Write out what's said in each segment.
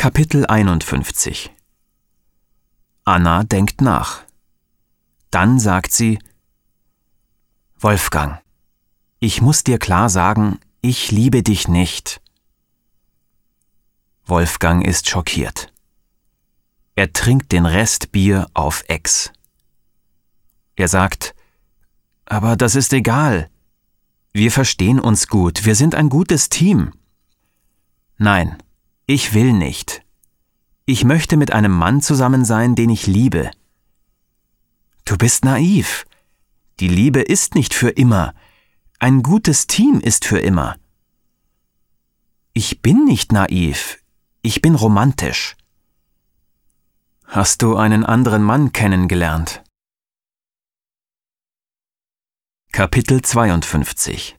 Kapitel 51. Anna denkt nach. Dann sagt sie: Wolfgang, ich muss dir klar sagen, ich liebe dich nicht. Wolfgang ist schockiert. Er trinkt den Rest Bier auf Ex. Er sagt: Aber das ist egal. Wir verstehen uns gut, wir sind ein gutes Team. Nein, ich will nicht. Ich möchte mit einem Mann zusammen sein, den ich liebe. Du bist naiv. Die Liebe ist nicht für immer. Ein gutes Team ist für immer. Ich bin nicht naiv. Ich bin romantisch. Hast du einen anderen Mann kennengelernt? Kapitel 52.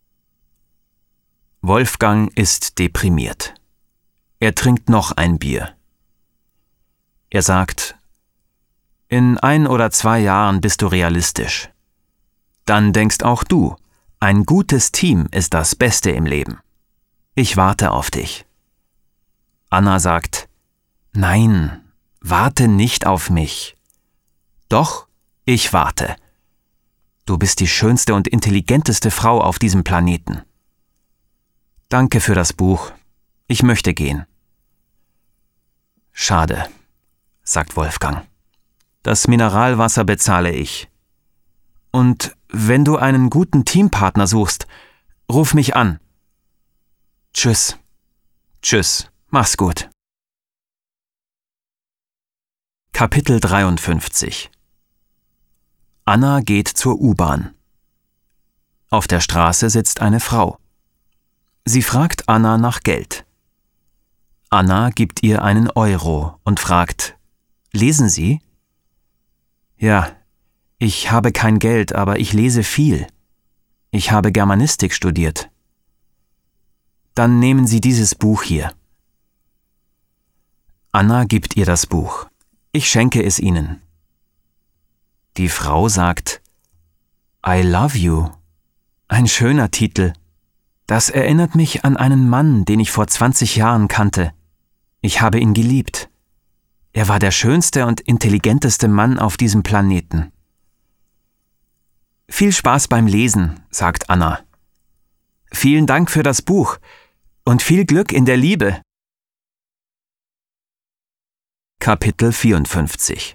Wolfgang ist deprimiert. Er trinkt noch ein Bier. Er sagt: In 1 oder 2 Jahren bist du realistisch. Dann denkst auch du, ein gutes Team ist das Beste im Leben. Ich warte auf dich. Anna sagt: Nein, warte nicht auf mich. Doch, ich warte. Du bist die schönste und intelligenteste Frau auf diesem Planeten. Danke für das Buch. Ich möchte gehen. Schade, sagt Wolfgang. Das Mineralwasser bezahle ich. Und wenn du einen guten Teampartner suchst, ruf mich an. Tschüss. Tschüss. Mach's gut. Kapitel 53. Anna geht zur U-Bahn. Auf der Straße sitzt eine Frau. Sie fragt Anna nach Geld. Anna gibt ihr einen Euro und fragt: Lesen Sie? Ja, ich habe kein Geld, aber ich lese viel. Ich habe Germanistik studiert. Dann nehmen Sie dieses Buch hier. Anna gibt ihr das Buch. Ich schenke es Ihnen. Die Frau sagt: I love you. Ein schöner Titel. Das erinnert mich an einen Mann, den ich vor 20 Jahren kannte. Ich habe ihn geliebt. Er war der schönste und intelligenteste Mann auf diesem Planeten. Viel Spaß beim Lesen, sagt Anna. Vielen Dank für das Buch und viel Glück in der Liebe. Kapitel 54.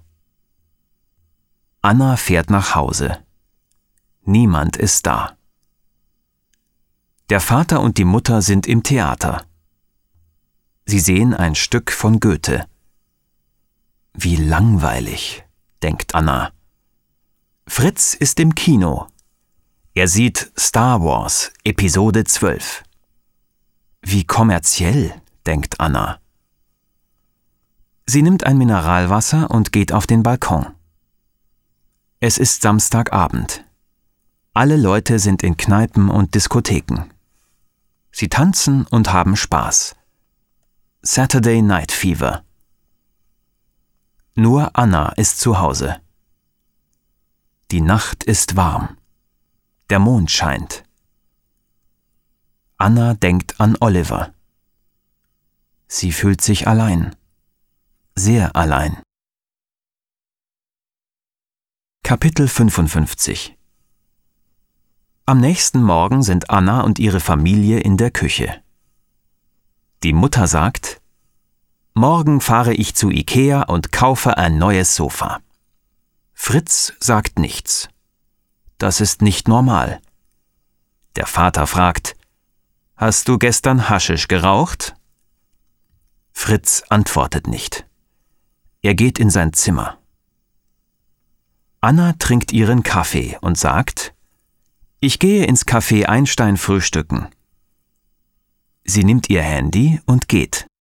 Anna fährt nach Hause. Niemand ist da. Der Vater und die Mutter sind im Theater. Sie sehen ein Stück von Goethe. Wie langweilig, denkt Anna. Fritz ist im Kino. Er sieht Star Wars, Episode 12. Wie kommerziell, denkt Anna. Sie nimmt ein Mineralwasser und geht auf den Balkon. Es ist Samstagabend. Alle Leute sind in Kneipen und Diskotheken. Sie tanzen und haben Spaß. Saturday Night Fever. Nur Anna ist zu Hause. Die Nacht ist warm. Der Mond scheint. Anna denkt an Oliver. Sie fühlt sich allein. Sehr allein. Kapitel 55. Am nächsten Morgen sind Anna und ihre Familie in der Küche. Die Mutter sagt: Morgen fahre ich zu Ikea und kaufe ein neues Sofa. Fritz sagt nichts. Das ist nicht normal. Der Vater fragt: Hast du gestern Haschisch geraucht? Fritz antwortet nicht. Er geht in sein Zimmer. Anna trinkt ihren Kaffee und sagt: Ich gehe ins Café Einstein frühstücken. Sie nimmt ihr Handy und geht.